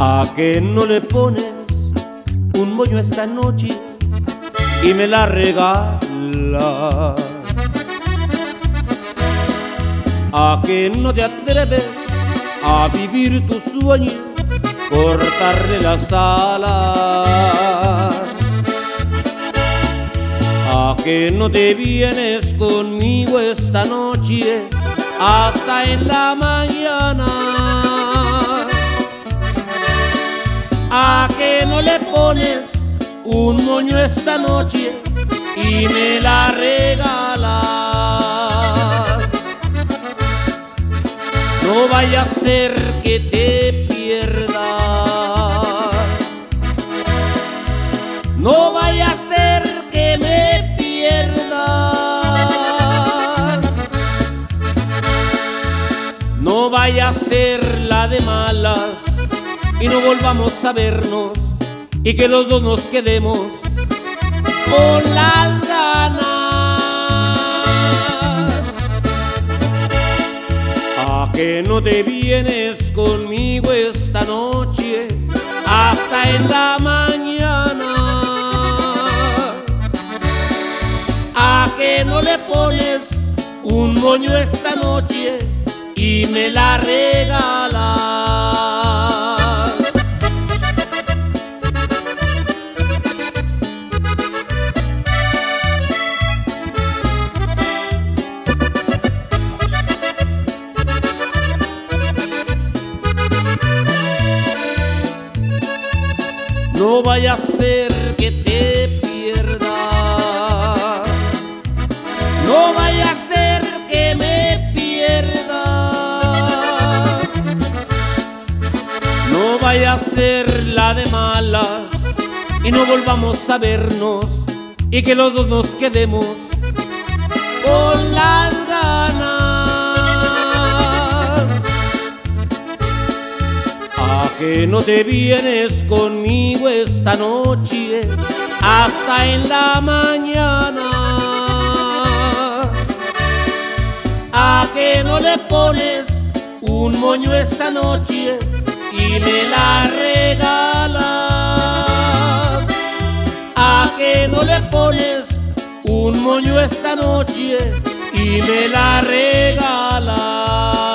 ¿A que no le pones un moño esta noche y me la regalas? ¿A que no te atreves a vivir tu sueño, cortarle las alas? ¿A que no te vienes conmigo esta noche hasta en la mañana? ¿A que no le pones un moño esta noche y me la regalas? No vaya a ser que te pierdas, no vaya a ser que me pierdas, no vaya a ser la de malas y no volvamos a vernos y que los dos nos quedemos con las ganas. ¿A que no te vienes conmigo esta noche hasta en la mañana? ¿A que no le pones un moño esta noche y me la regalas? No vaya a ser que te pierdas, no vaya a ser que me pierdas, no vaya a ser la de malas y no volvamos a vernos y que los dos nos quedemos con las ganas. ¿A que no te vienes conmigo esta noche hasta en la mañana? ¿A que no le pones un moño esta noche y me la regalas? ¿A que no le pones un moño esta noche y me la regalas?